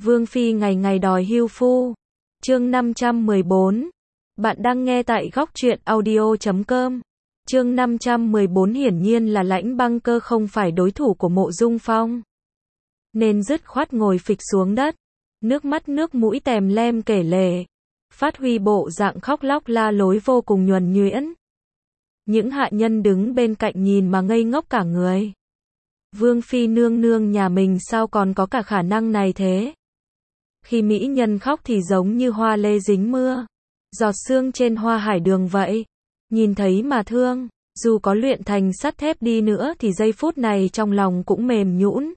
Vương phi ngày ngày đòi hưu phu. Chương 514. Bạn đang nghe tại góc truyện audio.com. Chương 514 hiển nhiên là Lãnh Băng Cơ không phải đối thủ của Mộ Dung Phong. Nên dứt khoát ngồi phịch xuống đất, nước mắt nước mũi tèm lem kể lể, phát huy bộ dạng khóc lóc la lối vô cùng nhuần nhuyễn. Những hạ nhân đứng bên cạnh nhìn mà ngây ngốc cả người. Vương phi nương nương nhà mình sao còn có cả khả năng này thế? Khi mỹ nhân khóc thì giống như hoa lê dính mưa, giọt sương trên hoa hải đường vậy, nhìn thấy mà thương, dù có luyện thành sắt thép đi nữa thì giây phút này trong lòng cũng mềm nhũn.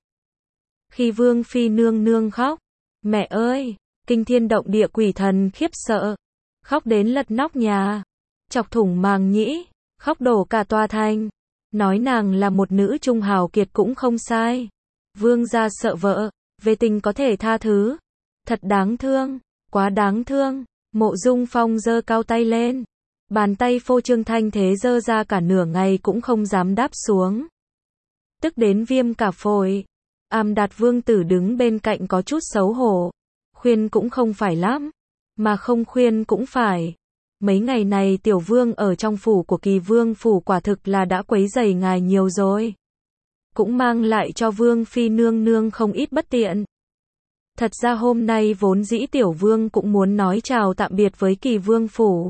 Khi Vương phi nương nương khóc, mẹ ơi, kinh thiên động địa quỷ thần khiếp sợ, khóc đến lật nóc nhà, chọc thủng màng nhĩ, khóc đổ cả tòa thành. Nói nàng là một nữ trung hào kiệt cũng không sai. Vương gia sợ vợ, về tình có thể tha thứ. Thật đáng thương, quá đáng thương. Mộ Dung Phong giơ cao tay lên, bàn tay phô trương thanh thế giơ ra cả nửa ngày cũng không dám đáp xuống. Tức đến viêm cả phổi. Am Đạt vương tử đứng bên cạnh có chút xấu hổ. Khuyên cũng không phải lắm, mà không khuyên cũng phải. Mấy ngày này tiểu vương ở trong phủ của Kỳ Vương phủ quả thực là đã quấy rầy ngài nhiều rồi. Cũng mang lại cho Vương phi nương nương không ít bất tiện. Thật ra hôm nay vốn dĩ tiểu vương cũng muốn nói chào tạm biệt với Kỳ Vương phủ.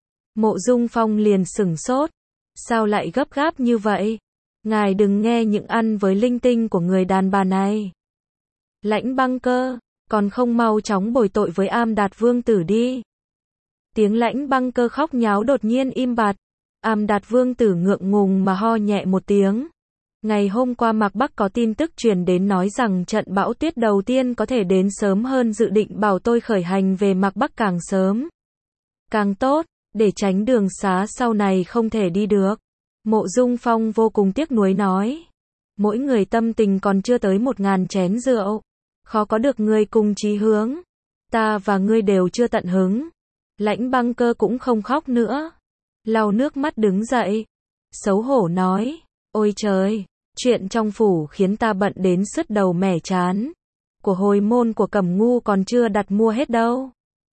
Mộ Dung Phong liền sửng sốt. Sao lại gấp gáp như vậy? Ngài đừng nghe những ăn với linh tinh của người đàn bà này. Lãnh Băng Cơ, còn không mau chóng bồi tội với Am Đạt vương tử đi. Tiếng Lãnh Băng Cơ khóc nháo đột nhiên im bặt. Am Đạt vương tử ngượng ngùng mà ho nhẹ một tiếng. Ngày hôm qua Mạc Bắc có tin tức truyền đến nói rằng trận bão tuyết đầu tiên có thể đến sớm hơn dự định, bảo tôi khởi hành về Mạc Bắc càng sớm càng tốt, để tránh đường xá sau này không thể đi được. Mộ Dung Phong vô cùng tiếc nuối nói. Mỗi người tâm tình còn chưa tới 1000 chén rượu, khó có được người cùng chí hướng. Ta và ngươi đều chưa tận hứng. Lãnh Băng Cơ cũng không khóc nữa, lau nước mắt đứng dậy, xấu hổ nói, ôi trời, chuyện trong phủ khiến ta bận đến sứt đầu mẻ trán. Của hồi môn của Cẩm Ngu còn chưa đặt mua hết đâu.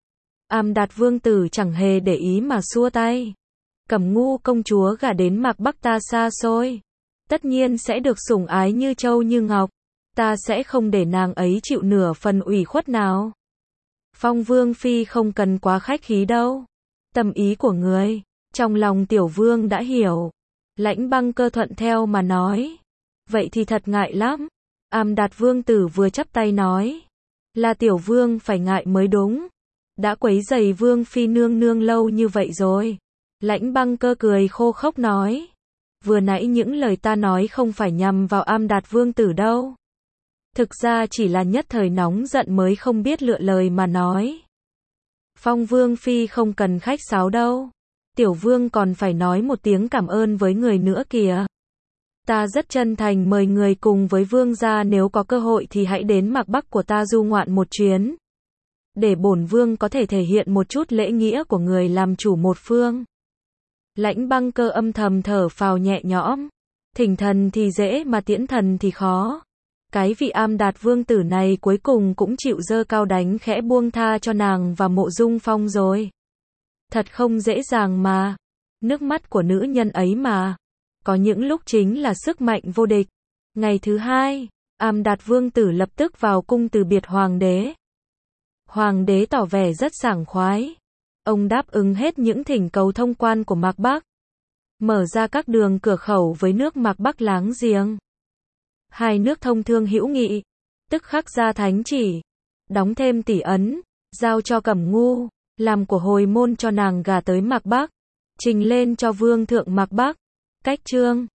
Am Đạt vương tử chẳng hề để ý mà xua tay. Cẩm Ngu công chúa gả đến Mạc Bắc ta xa xôi, tất nhiên sẽ được sủng ái như châu như ngọc. Ta sẽ không để nàng ấy chịu nửa phần ủy khuất nào. Phong vương phi không cần quá khách khí đâu. Tâm ý của người, trong lòng tiểu vương đã hiểu. Lãnh Băng Cơ thuận theo mà nói. Vậy thì thật ngại lắm. Am Đạt vương tử vừa chắp tay nói. Là tiểu vương phải ngại mới đúng. Đã quấy rầy vương phi nương nương lâu như vậy rồi. Lãnh Băng Cơ cười khô khốc nói. Vừa nãy những lời ta nói không phải nhằm vào Am Đạt vương tử đâu. Thực ra chỉ là nhất thời nóng giận mới không biết lựa lời mà nói. Phong vương phi không cần khách sáo đâu. Tiểu vương còn phải nói một tiếng cảm ơn với người nữa kìa. Ta rất chân thành mời người cùng với vương gia, nếu có cơ hội thì hãy đến Mạc Bắc của ta du ngoạn một chuyến. Để bổn vương có thể thể hiện một chút lễ nghĩa của người làm chủ một phương. Lãnh Băng Cơ âm thầm thở phào nhẹ nhõm. Thỉnh thần thì dễ mà tiễn thần thì khó. Cái vị Am Đạt vương tử này cuối cùng cũng chịu giơ cao đánh khẽ buông tha cho nàng và Mộ Dung Phong rồi. Thật không dễ dàng mà. Nước mắt của nữ nhân ấy mà. Có những lúc chính là sức mạnh vô địch. Ngày thứ hai, Am Đạt vương tử lập tức vào cung từ biệt hoàng đế. Hoàng đế tỏ vẻ rất sảng khoái. Ông đáp ứng hết những thỉnh cầu thông quan của Mạc Bắc. Mở ra các đường cửa khẩu với nước Mạc Bắc láng giềng. Hai nước thông thương hữu nghị, tức khắc ra thánh chỉ, đóng thêm tỷ ấn, giao cho Cẩm Ngu, làm của hồi môn cho nàng gả tới Mạc Bắc, trình lên cho vương thượng Mạc Bắc. Cách chương